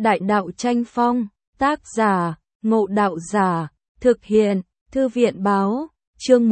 Đại đạo tranh phong, tác giả, Ngộ Đạo Giả, thực hiện, Thư viện báo, chương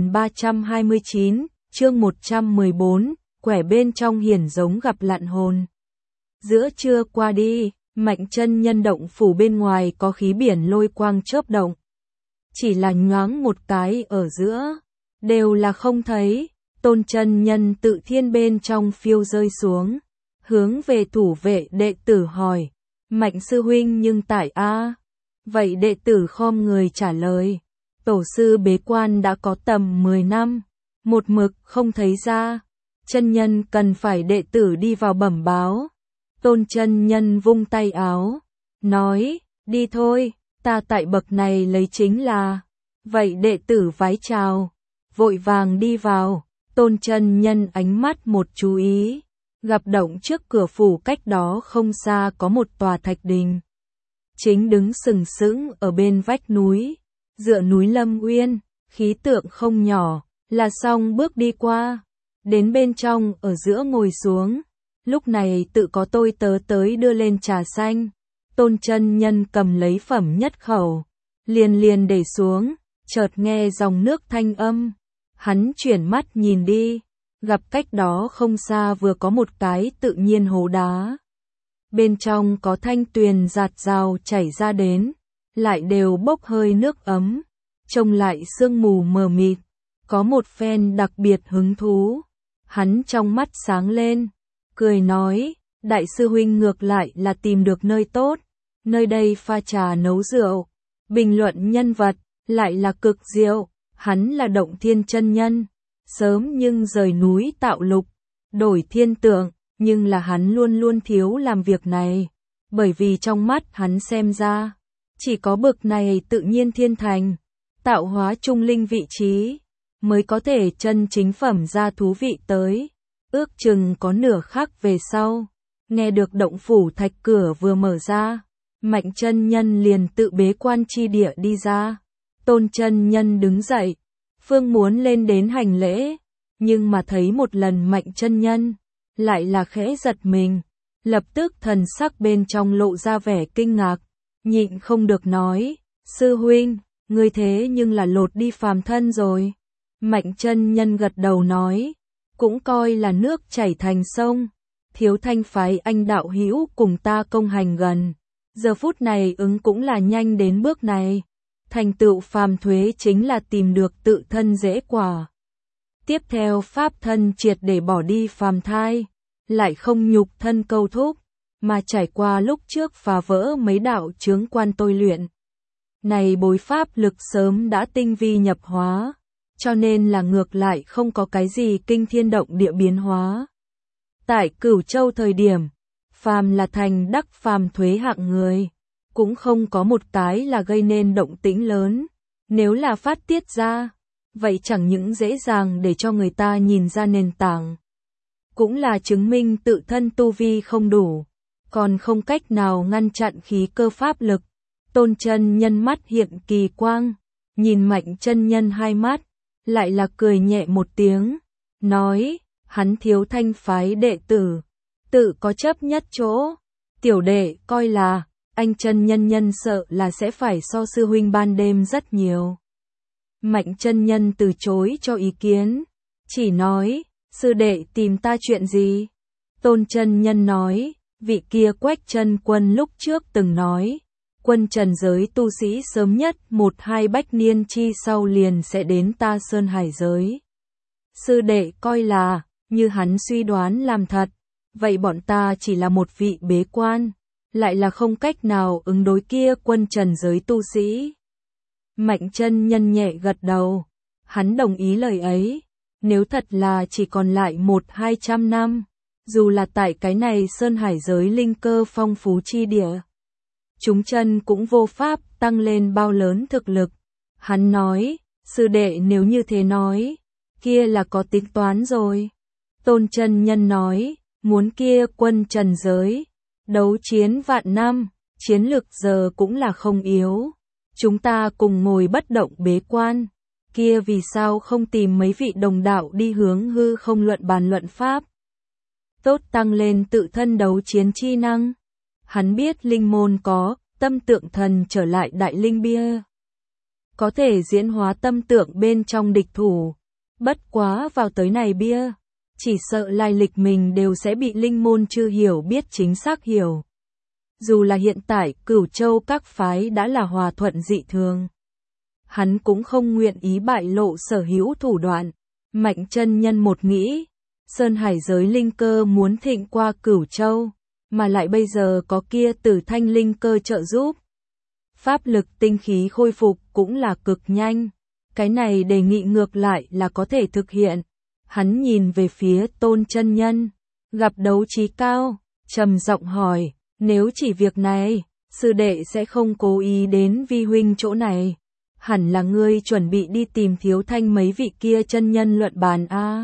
1329, chương 114, quẻ bên trong hiển giống gặp lạn hồn. Giữa trưa qua đi, Mạnh Chân Nhân động phủ bên ngoài có khí biển lôi quang chớp động. Chỉ là nhoáng một cái ở giữa, đều là không thấy, Tôn Chân Nhân tự thiên bên trong phiêu rơi xuống, hướng về thủ vệ đệ tử hỏi, Mạnh sư huynh nhưng tại a? Vậy đệ tử khom người trả lời, tổ sư bế quan đã có tầm 10 năm, một mực không thấy ra, chân nhân cần phải đệ tử đi vào bẩm báo. Tôn Chân Nhân vung tay áo, nói, đi thôi, ta tại bậc này lấy chính là. Vậy đệ tử vái chào, vội vàng đi vào, Tôn Chân Nhân ánh mắt một chú ý, gặp động trước cửa phủ cách đó không xa có một tòa thạch đình. Chính đứng sừng sững ở bên vách núi, dựa núi Lâm Uyên, khí tượng không nhỏ, là xong bước đi qua, đến bên trong ở giữa ngồi xuống. Lúc này tự có tôi tớ tới đưa lên trà xanh, Tôn Chân Nhân cầm lấy phẩm nhất khẩu, liền để xuống, chợt nghe dòng nước thanh âm, hắn chuyển mắt nhìn đi, gặp cách đó không xa vừa có một cái tự nhiên hố đá. Bên trong có thanh tuyền giạt rào chảy ra đến, lại đều bốc hơi nước ấm, trông lại sương mù mờ mịt, có một phen đặc biệt hứng thú. Hắn trong mắt sáng lên, cười nói, đại sư huynh ngược lại là tìm được nơi tốt, nơi đây pha trà nấu rượu, bình luận nhân vật, lại là cực diệu, hắn là Động Thiên chân nhân, sớm nhưng rời núi tạo lục, đổi thiên tượng, nhưng là hắn luôn luôn thiếu làm việc này, bởi vì trong mắt hắn xem ra, chỉ có bực này tự nhiên thiên thành, tạo hóa trung linh vị trí, mới có thể chân chính phẩm ra thú vị tới. Ước chừng có nửa khắc về sau, nghe được động phủ thạch cửa vừa mở ra, Mạnh Chân Nhân liền tự bế quan chi địa đi ra. Tôn Chân Nhân đứng dậy, phương muốn lên đến hành lễ, nhưng mà thấy một lần Mạnh Chân Nhân, lại là khẽ giật mình, lập tức thần sắc bên trong lộ ra vẻ kinh ngạc, nhịn không được nói, sư huynh, ngươi thế nhưng là lột đi phàm thân rồi. Mạnh Chân Nhân gật đầu nói, cũng coi là nước chảy thành sông, Thiếu Thanh phái anh đạo hữu cùng ta công hành gần, giờ phút này ứng cũng là nhanh đến bước này, thành tựu phàm thuế chính là tìm được tự thân dễ quả. Tiếp theo pháp thân triệt để bỏ đi phàm thai, lại không nhục thân câu thúc, mà trải qua lúc trước phá vỡ mấy đạo chướng quan tôi luyện. Này bối pháp lực sớm đã tinh vi nhập hóa, cho nên là ngược lại không có cái gì kinh thiên động địa biến hóa. Tại Cửu Châu thời điểm, phàm là thành đắc phàm thuế hạng người, cũng không có một cái là gây nên động tĩnh lớn, nếu là phát tiết ra, vậy chẳng những dễ dàng để cho người ta nhìn ra nền tảng, cũng là chứng minh tự thân tu vi không đủ, còn không cách nào ngăn chặn khí cơ pháp lực. Tôn Chân Nhân mắt hiện kỳ quang, nhìn Mạnh Chân Nhân hai mắt, lại là cười nhẹ một tiếng, nói, hắn Thiếu Thanh phái đệ tử, tự có chấp nhất chỗ, tiểu đệ coi là, anh Chân Nhân sợ là sẽ phải so sư huynh ban đêm rất nhiều. Mạnh Chân Nhân từ chối cho ý kiến, chỉ nói, sư đệ tìm ta chuyện gì? Tôn Chân Nhân nói, vị kia Quách Chân Quân lúc trước từng nói, quân trần giới tu sĩ sớm nhất 1-2 bách niên chi sau liền sẽ đến ta Sơn Hải giới. Sư đệ coi là, như hắn suy đoán làm thật, vậy bọn ta chỉ là một vị bế quan, lại là không cách nào ứng đối kia quân trần giới tu sĩ. Mạnh Chân Nhân nhẹ gật đầu, hắn đồng ý lời ấy, nếu thật là chỉ còn lại 100-200 năm, dù là tại cái này Sơn Hải giới linh cơ phong phú chi địa, chúng chân cũng vô pháp tăng lên bao lớn thực lực. Hắn nói, sư đệ nếu như thế nói, kia là có tính toán rồi. Tôn Chân Nhân nói, muốn kia quân trần giới, đấu chiến vạn năm, chiến lực giờ cũng là không yếu. Chúng ta cùng ngồi bất động bế quan, kia vì sao không tìm mấy vị đồng đạo đi hướng hư không luận bàn luận pháp. Tốt tăng lên tự thân đấu chiến chi năng. Hắn biết linh môn có tâm tượng thần trở lại đại linh bia, có thể diễn hóa tâm tượng bên trong địch thủ. Bất quá vào tới này bia, chỉ sợ lai lịch mình đều sẽ bị linh môn chưa hiểu biết chính xác hiểu. Dù là hiện tại Cửu Châu các phái đã là hòa thuận dị thường, hắn cũng không nguyện ý bại lộ sở hữu thủ đoạn. Mạnh chân nhân một nghĩ, Sơn Hải giới linh cơ muốn thịnh qua Cửu Châu, mà lại bây giờ có kia Tử Thanh linh cơ trợ giúp. Pháp lực tinh khí khôi phục cũng là cực nhanh, cái này đề nghị ngược lại là có thể thực hiện. Hắn nhìn về phía Tôn chân nhân, gặp đấu trí cao, trầm giọng hỏi, nếu chỉ việc này, sư đệ sẽ không cố ý đến vi huynh chỗ này. Hẳn là ngươi chuẩn bị đi tìm Thiếu Thanh mấy vị kia chân nhân luận bàn a.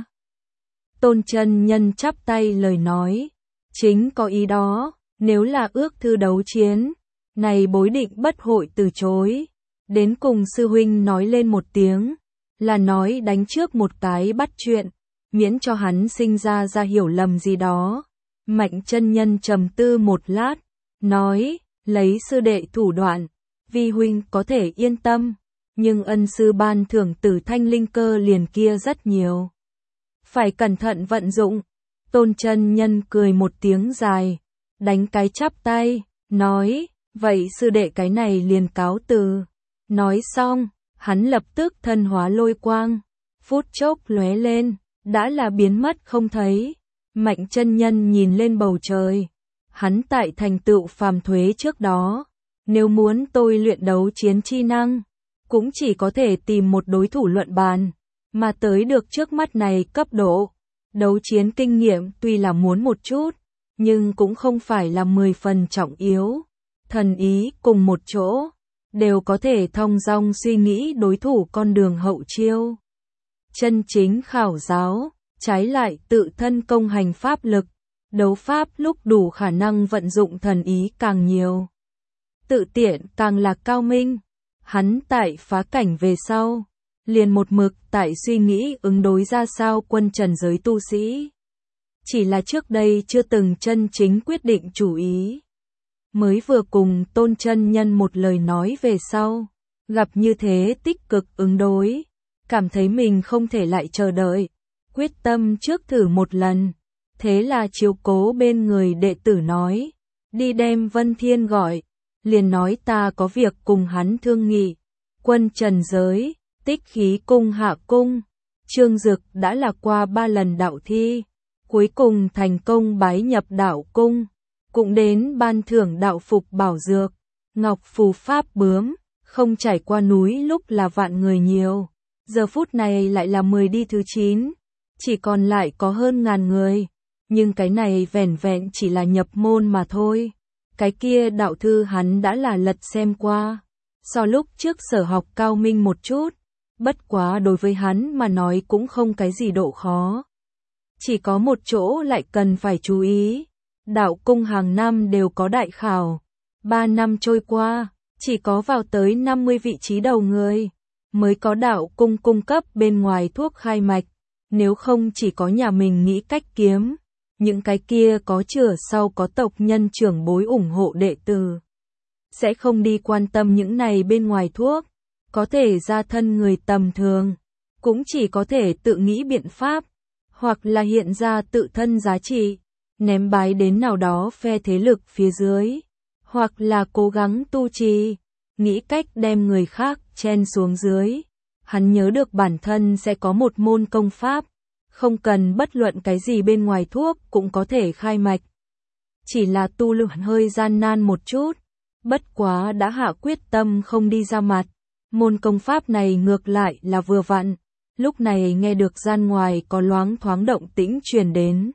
Tôn chân nhân chắp tay lời nói, chính có ý đó, nếu là ước thư đấu chiến, này bối định bất hội từ chối. Đến cùng sư huynh nói lên một tiếng, là nói đánh trước một cái bắt chuyện, miễn cho hắn sinh ra hiểu lầm gì đó. Mạnh chân nhân trầm tư một lát, nói, lấy sư đệ thủ đoạn, vi huynh có thể yên tâm, nhưng ân sư ban thưởng Tử Thanh linh cơ liền kia rất nhiều, phải cẩn thận vận dụng. Tôn chân nhân cười một tiếng dài, đánh cái chắp tay, nói, vậy sư đệ cái này liền cáo từ. Nói xong, hắn lập tức thân hóa lôi quang, phút chốc lóe lên, đã là biến mất không thấy. Mạnh chân nhân nhìn lên bầu trời, hắn tại thành tựu phàm thuế trước đó, nếu muốn tôi luyện đấu chiến chi năng, cũng chỉ có thể tìm một đối thủ luận bàn, mà tới được trước mắt này cấp độ. Đấu chiến kinh nghiệm tuy là muốn một chút, nhưng cũng không phải là 10 phần trọng yếu. Thần ý cùng một chỗ, đều có thể thong dong suy nghĩ đối thủ con đường hậu chiêu. Chân chính khảo giáo, trái lại tự thân công hành pháp lực, đấu pháp lúc đủ khả năng vận dụng thần ý càng nhiều. Tự tiện càng là cao minh. Hắn tại phá cảnh về sau, liền một mực tại suy nghĩ ứng đối ra sao quân trần giới tu sĩ. Chỉ là trước đây chưa từng chân chính quyết định chủ ý. Mới vừa cùng Tôn chân nhân một lời nói về sau, gặp như thế tích cực ứng đối, cảm thấy mình không thể lại chờ đợi, quyết tâm trước thử một lần. Thế là chiếu cố bên người đệ tử nói, đi đem Vân Thiên gọi, liền nói ta có việc cùng hắn thương nghị. Quân trần giới, Tích Khí cung hạ cung, Trương Dực đã là qua 3 lần đạo thi, cuối cùng thành công bái nhập đạo cung, cũng đến ban thưởng đạo phục bảo dược, ngọc phù pháp bướm, không trải qua núi lúc là vạn người nhiều, giờ phút này lại là 10 đi thứ 9, chỉ còn lại có hơn ngàn người, nhưng cái này vẻn vẹn chỉ là nhập môn mà thôi. Cái kia đạo thư hắn đã là lật xem qua, so lúc trước sở học cao minh một chút, bất quá đối với hắn mà nói cũng không cái gì độ khó. Chỉ có một chỗ lại cần phải chú ý, đạo cung hàng năm đều có đại khảo, 3 năm trôi qua, chỉ có vào tới 50 vị trí đầu người, mới có đạo cung cung cấp bên ngoài thuốc khai mạch, nếu không chỉ có nhà mình nghĩ cách kiếm. Những cái kia có chửa sau có tộc nhân trưởng bối ủng hộ đệ tử, sẽ không đi quan tâm những này bên ngoài thuốc, có thể ra thân người tầm thường, cũng chỉ có thể tự nghĩ biện pháp, hoặc là hiện ra tự thân giá trị, ném bái đến nào đó phe thế lực phía dưới, hoặc là cố gắng tu trì, nghĩ cách đem người khác chen xuống dưới. Hắn nhớ được bản thân sẽ có một môn công pháp, không cần bất luận cái gì bên ngoài thuốc cũng có thể khai mạch. Chỉ là tu luyện hơi gian nan một chút, bất quá đã hạ quyết tâm không đi ra mặt. Môn công pháp này ngược lại là vừa vặn, lúc này nghe được gian ngoài có loáng thoáng động tĩnh truyền đến.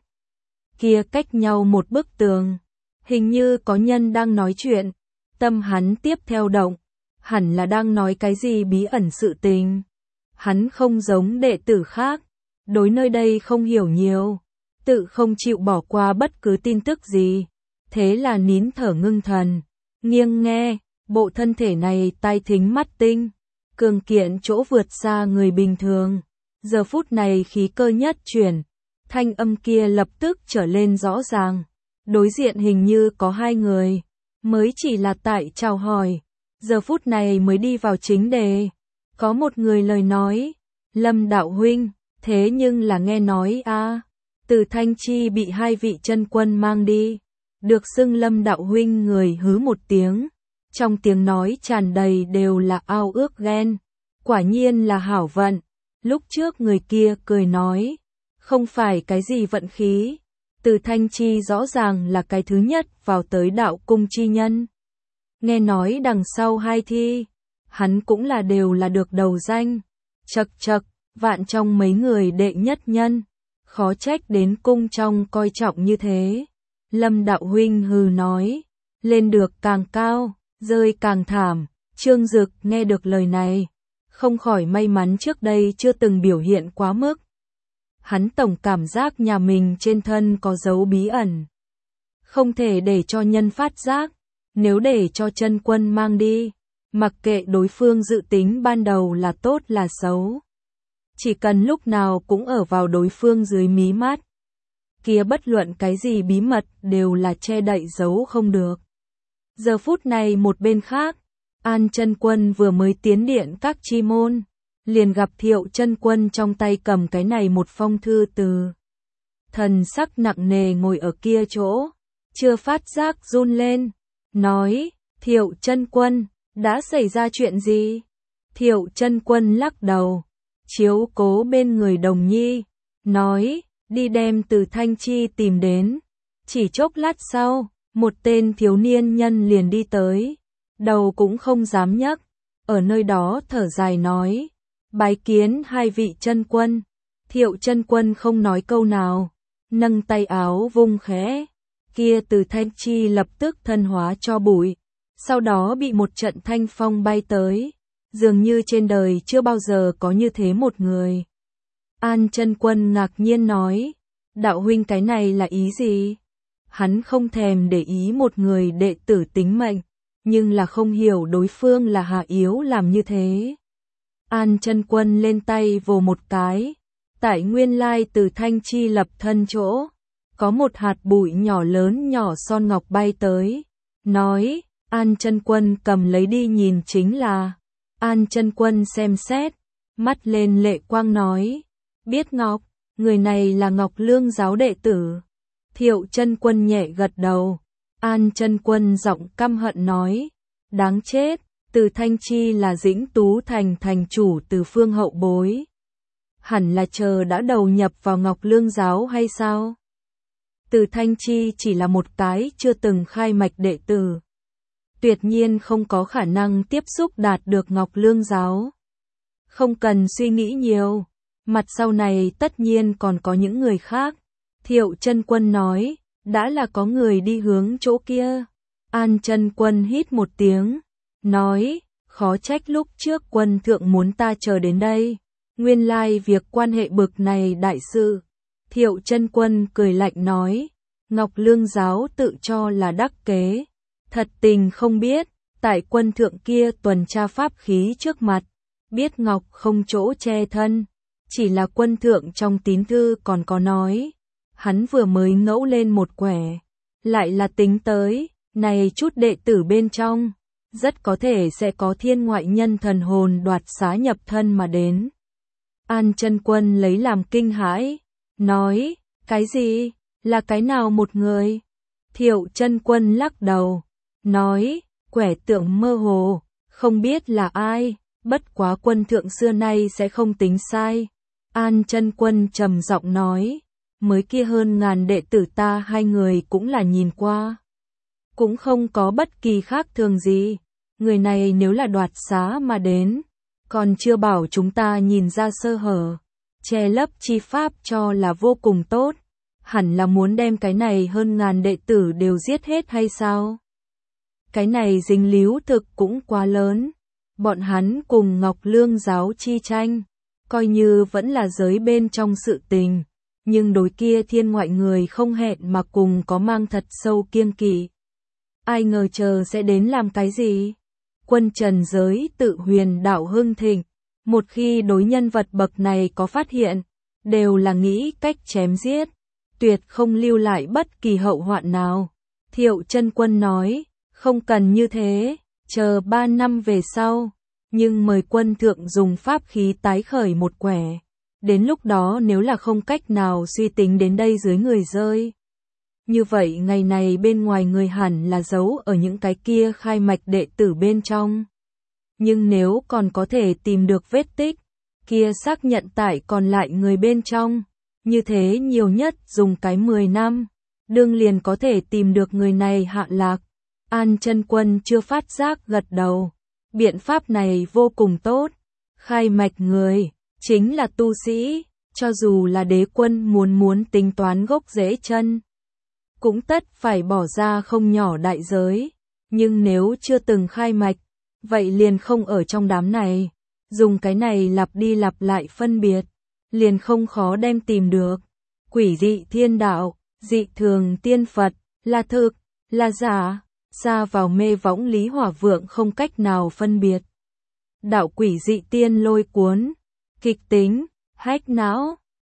Kia cách nhau một bức tường, hình như có nhân đang nói chuyện, tâm hắn tiếp theo động, hẳn là đang nói cái gì bí ẩn sự tình. Hắn không giống đệ tử khác, đối nơi đây không hiểu nhiều, tự không chịu bỏ qua bất cứ tin tức gì, thế là nín thở ngưng thần, nghiêng nghe, bộ thân thể này tai thính mắt tinh, cường kiện chỗ vượt xa người bình thường, giờ phút này khí cơ nhất chuyển, thanh âm kia lập tức trở lên rõ ràng, đối diện hình như có 2 người, mới chỉ là tại chào hỏi, giờ phút này mới đi vào chính đề. Có một người lời nói, Lâm đạo huynh, thế nhưng là nghe nói Từ Thanh Chi bị hai vị chân quân mang đi. Được xưng Lâm đạo huynh người hứ một tiếng, trong tiếng nói tràn đầy đều là ao ước ghen. Quả nhiên là hảo vận. Lúc trước người kia cười nói, không phải cái gì vận khí. Từ Thanh Chi rõ ràng là cái thứ nhất vào tới đạo cung chi nhân. Nghe nói đằng sau hai thi, hắn cũng là đều là được đầu danh. Chậc chậc, vạn trong mấy người đệ nhất nhân. Khó trách đến cung trong coi trọng như thế. Lâm đạo huynh hừ nói, lên được càng cao, rơi càng thảm. Trương Dực nghe được lời này, không khỏi may mắn trước đây chưa từng biểu hiện quá mức. Hắn tổng cảm giác nhà mình trên thân có dấu bí ẩn. Không thể để cho nhân phát giác, nếu để cho chân quân mang đi, mặc kệ đối phương dự tính ban đầu là tốt là xấu. Chỉ cần lúc nào cũng ở vào đối phương dưới mí mắt. Kia bất luận cái gì bí mật đều là che đậy giấu không được. Giờ phút này một bên khác, An chân quân vừa mới tiến điện các chi môn, liền gặp Thiệu chân quân trong tay cầm cái này một phong thư từ. Thần sắc nặng nề ngồi ở kia chỗ, chưa phát giác run lên, nói, Thiệu chân quân, đã xảy ra chuyện gì? Thiệu chân quân lắc đầu, chiếu cố bên người Đồng Nhi, nói, đi đem Từ Thanh Chi tìm đến. Chỉ chốc lát sau, một tên thiếu niên nhân liền đi tới, đầu cũng không dám nhấc, ở nơi đó thở dài nói, bái kiến hai vị chân quân. Thiệu chân quân không nói câu nào, nâng tay áo vung khẽ, kia Từ Thanh Chi lập tức thân hóa cho bụi, sau đó bị một trận thanh phong bay tới, dường như trên đời chưa bao giờ có như thế một người. An chân quân ngạc nhiên nói, đạo huynh cái này là ý gì? Hắn không thèm để ý một người đệ tử tính mệnh, nhưng là không hiểu đối phương là hạ yếu làm như thế. An chân quân lên tay vồ một cái, tại nguyên lai Từ Thanh Chi lập thân chỗ, có một hạt bụi nhỏ lớn nhỏ son ngọc bay tới, nói, An chân quân cầm lấy đi nhìn chính là. An chân quân xem xét, mắt lên lệ quang nói, biết Ngọc, người này là Ngọc Lương giáo đệ tử. Thiệu chân quân nhẹ gật đầu. An chân quân giọng căm hận nói, đáng chết, Từ Thanh Chi là Dĩnh Tú Thành thành chủ từ phương hậu bối. Hẳn là chờ đã đầu nhập vào Ngọc Lương giáo hay sao? Từ Thanh Chi chỉ là một cái chưa từng khai mạch đệ tử. Tuyệt nhiên không có khả năng tiếp xúc đạt được Ngọc Lương giáo. Không cần suy nghĩ nhiều, mặt sau này tất nhiên còn có những người khác. Thiệu chân quân nói, đã là có người đi hướng chỗ kia. An chân quân hít một tiếng, nói, khó trách lúc trước quân thượng muốn ta chờ đến đây. Nguyên lai việc quan hệ bực này đại sự. Thiệu chân quân cười lạnh nói, Ngọc Lương giáo tự cho là đắc kế. Thật tình không biết, tại quân thượng kia tuần tra pháp khí trước mặt, biết Ngọc không chỗ che thân. Chỉ là quân thượng trong tín thư còn có nói, hắn vừa mới ngẫu lên một quẻ, lại là tính tới, này chút đệ tử bên trong, rất có thể sẽ có thiên ngoại nhân thần hồn đoạt xá nhập thân mà đến. An chân quân lấy làm kinh hãi, nói, cái gì, là cái nào một người? Thiệu chân quân lắc đầu, nói, quẻ tượng mơ hồ, không biết là ai, bất quá quân thượng xưa nay sẽ không tính sai. An chân quân trầm giọng nói, mới kia hơn ngàn đệ tử ta hai người cũng là nhìn qua. Cũng không có bất kỳ khác thường gì, người này nếu là đoạt xá mà đến, còn chưa bảo chúng ta nhìn ra sơ hở, che lấp chi pháp cho là vô cùng tốt, hẳn là muốn đem cái này hơn ngàn đệ tử đều giết hết hay sao? Cái này dính líu thực cũng quá lớn, bọn hắn cùng Ngọc Lương giáo chi tranh, coi như vẫn là giới bên trong sự tình, nhưng đối kia thiên ngoại người không hẹn mà cùng có mang thật sâu kiêng kỵ. Ai ngờ chờ sẽ đến làm cái gì? Quân trần giới tự huyền đạo hưng thịnh, một khi đối nhân vật bậc này có phát hiện, đều là nghĩ cách chém giết, tuyệt không lưu lại bất kỳ hậu hoạn nào. Thiệu chân quân nói, Không cần như thế, chờ 3 năm về sau, nhưng mời quân thượng dùng pháp khí tái khởi một quẻ. Đến lúc đó nếu là không cách nào suy tính đến đây dưới người rơi. Như vậy ngày này bên ngoài người hẳn là giấu ở những cái kia khai mạch đệ tử bên trong. Nhưng nếu còn có thể tìm được vết tích, kia xác nhận tại còn lại người bên trong. Như thế nhiều nhất dùng cái 10 năm, đương liền có thể tìm được người này hạ lạc. An Chân Quân chưa phát giác gật đầu. Biện pháp này vô cùng tốt. Khai mạch người, chính là tu sĩ, cho dù là đế quân muốn tính toán gốc rễ chân. Cũng tất phải bỏ ra không nhỏ đại giới. Nhưng nếu chưa từng khai mạch, vậy liền không ở trong đám này. Dùng cái này lặp đi lặp lại phân biệt, liền không khó đem tìm được. Quỷ dị thiên đạo, dị thường tiên Phật, là thực, là giả, xa vào mê võng Lý Hỏa Vượng không cách nào phân biệt. Đạo quỷ dị tiên lôi cuốn, kịch tính, hách não,